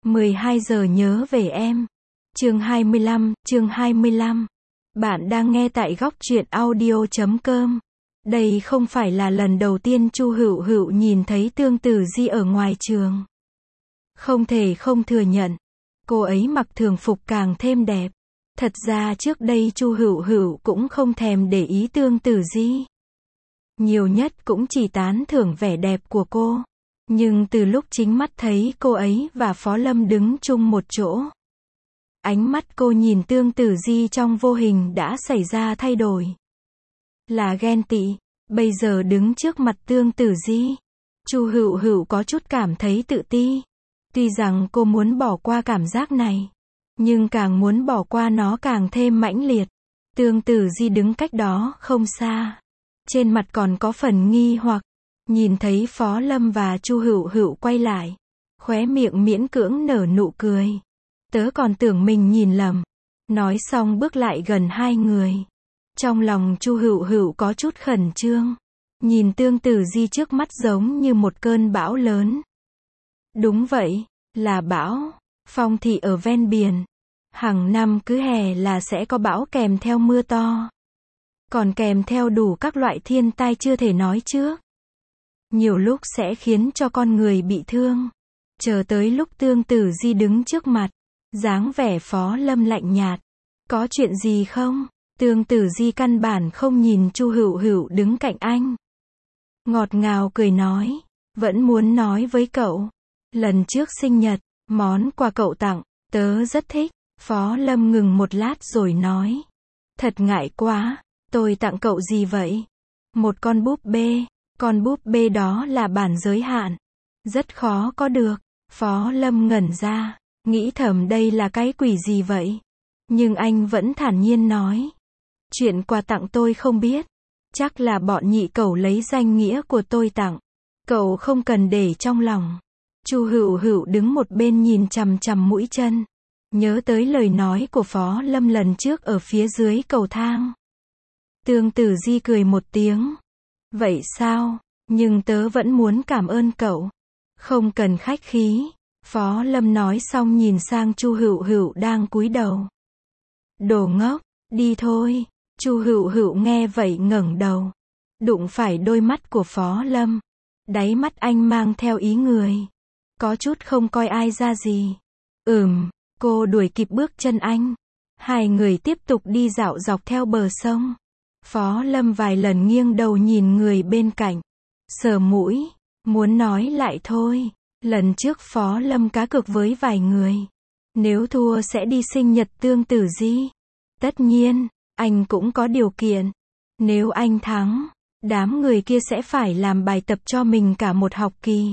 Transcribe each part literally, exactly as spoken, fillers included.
mười hai giờ nhớ về em. Chương hai mươi lăm, chương hai mươi lăm. Bạn đang nghe tại góc truyện audio chấm com. Đây không phải là lần đầu tiên Chu Hựu Hựu nhìn thấy Tương Tử Di ở ngoài trường. Không thể không thừa nhận, cô ấy mặc thường phục càng thêm đẹp. Thật ra trước đây Chu Hựu Hựu cũng không thèm để ý Tương Tử Di. Nhiều nhất cũng chỉ tán thưởng vẻ đẹp của cô. Nhưng từ lúc chính mắt thấy cô ấy và Phó Lâm đứng chung một chỗ, ánh mắt cô nhìn Tương Tử Di trong vô hình đã xảy ra thay đổi. Là ghen tị. Bây giờ đứng trước mặt Tương Tử Di, Chu Hựu Hựu có chút cảm thấy tự ti. Tuy rằng cô muốn bỏ qua cảm giác này, nhưng càng muốn bỏ qua nó càng thêm mãnh liệt. Tương Tử Di đứng cách đó không xa, trên mặt còn có phần nghi hoặc. Nhìn thấy Phó Lâm và Chu Hựu Hựu quay lại, khóe miệng miễn cưỡng nở nụ cười. Tớ còn tưởng mình nhìn lầm. Nói xong bước lại gần hai người. Trong lòng Chu Hựu Hựu có chút khẩn trương. Nhìn Tương Tử Di trước mắt giống như một cơn bão lớn. Đúng vậy, là bão. Phong thị ở ven biển. Hàng năm cứ hè là sẽ có bão kèm theo mưa to. Còn kèm theo đủ các loại thiên tai chưa thể nói trước. Nhiều lúc sẽ khiến cho con người bị thương. Chờ tới lúc Tương Tử Di đứng trước mặt, dáng vẻ Phó Lâm lạnh nhạt. Có chuyện gì không? Tương Tử Di căn bản không nhìn Chu Hựu Hựu đứng cạnh anh. Ngọt ngào cười nói, vẫn muốn nói với cậu. Lần trước sinh nhật, món quà cậu tặng, tớ rất thích. Phó Lâm ngừng một lát rồi nói. Thật ngại quá, tôi tặng cậu gì vậy? Một con búp bê. Con búp bê đó là bản giới hạn. Rất khó có được. Phó Lâm ngẩn ra, nghĩ thầm đây là cái quỷ gì vậy? Nhưng anh vẫn thản nhiên nói. Chuyện quà tặng tôi không biết. Chắc là bọn nhị cẩu lấy danh nghĩa của tôi tặng. Cậu không cần để trong lòng. Chu Hựu Hựu đứng một bên nhìn chằm chằm mũi chân. Nhớ tới lời nói của Phó Lâm lần trước ở phía dưới cầu thang. Tương Tử Di cười một tiếng. Vậy sao? Nhưng tớ vẫn muốn cảm ơn cậu. Không cần khách khí. Phó Lâm nói xong nhìn sang Chu Hựu Hựu đang cúi đầu. Đồ ngốc, đi thôi. Chu Hựu Hựu nghe vậy ngẩng đầu. Đụng phải đôi mắt của Phó Lâm. Đáy mắt anh mang theo ý người. Có chút không coi ai ra gì. Ừm, cô đuổi kịp bước chân anh. Hai người tiếp tục đi dạo dọc theo bờ sông. Phó Lâm vài lần nghiêng đầu nhìn người bên cạnh. Sờ mũi, muốn nói lại thôi. Lần trước Phó Lâm cá cược với vài người. Nếu thua sẽ đi sinh nhật Tương Tử Di. Tất nhiên, anh cũng có điều kiện. Nếu anh thắng, đám người kia sẽ phải làm bài tập cho mình cả một học kỳ.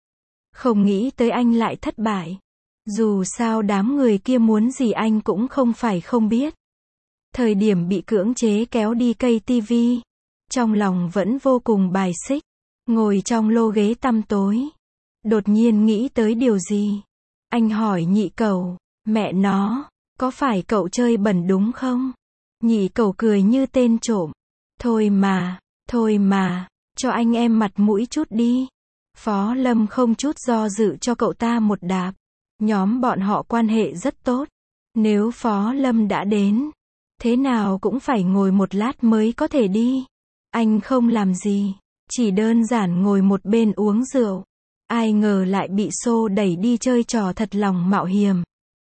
Không nghĩ tới anh lại thất bại. Dù sao đám người kia muốn gì anh cũng không phải không biết. Thời điểm bị cưỡng chế kéo đi cây tivi, trong lòng vẫn vô cùng bài xích. Ngồi trong lô ghế tăm tối, đột nhiên nghĩ tới điều gì. Anh hỏi nhị cẩu, mẹ nó, có phải cậu chơi bẩn đúng không? Nhị cẩu cười như tên trộm. Thôi mà, thôi mà, cho anh em mặt mũi chút đi. Phó Lâm không chút do dự cho cậu ta một đạp. Nhóm bọn họ quan hệ rất tốt. Nếu Phó Lâm đã đến, thế nào cũng phải ngồi một lát mới có thể đi. Anh không làm gì, chỉ đơn giản ngồi một bên uống rượu. Ai ngờ lại bị xô đẩy đi chơi trò thật lòng mạo hiểm.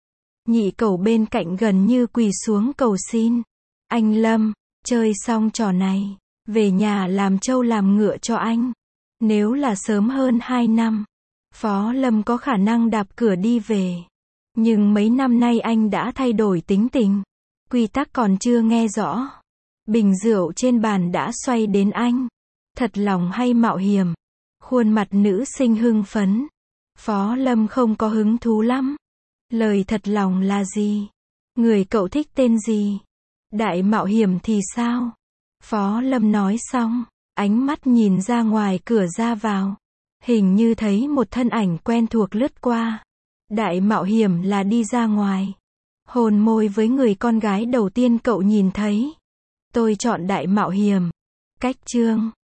Nhị cẩu bên cạnh gần như quỳ xuống cầu xin. Anh Lâm, chơi xong trò này, về nhà làm trâu làm ngựa cho anh. Nếu là sớm hơn hai năm, Phó Lâm có khả năng đạp cửa đi về. Nhưng mấy năm nay anh đã thay đổi tính tình. Quy tắc còn chưa nghe rõ. Bình rượu trên bàn đã xoay đến anh. Thật lòng hay mạo hiểm? Khuôn mặt nữ sinh hưng phấn. Phó Lâm không có hứng thú lắm. Lời thật lòng là gì? Người cậu thích tên gì? Đại mạo hiểm thì sao? Phó Lâm nói xong, ánh mắt nhìn ra ngoài cửa ra vào. Hình như thấy một thân ảnh quen thuộc lướt qua. Đại mạo hiểm là đi ra ngoài. Hôn môi với người con gái đầu tiên cậu nhìn thấy. Tôi chọn đại mạo hiểm. Cách chương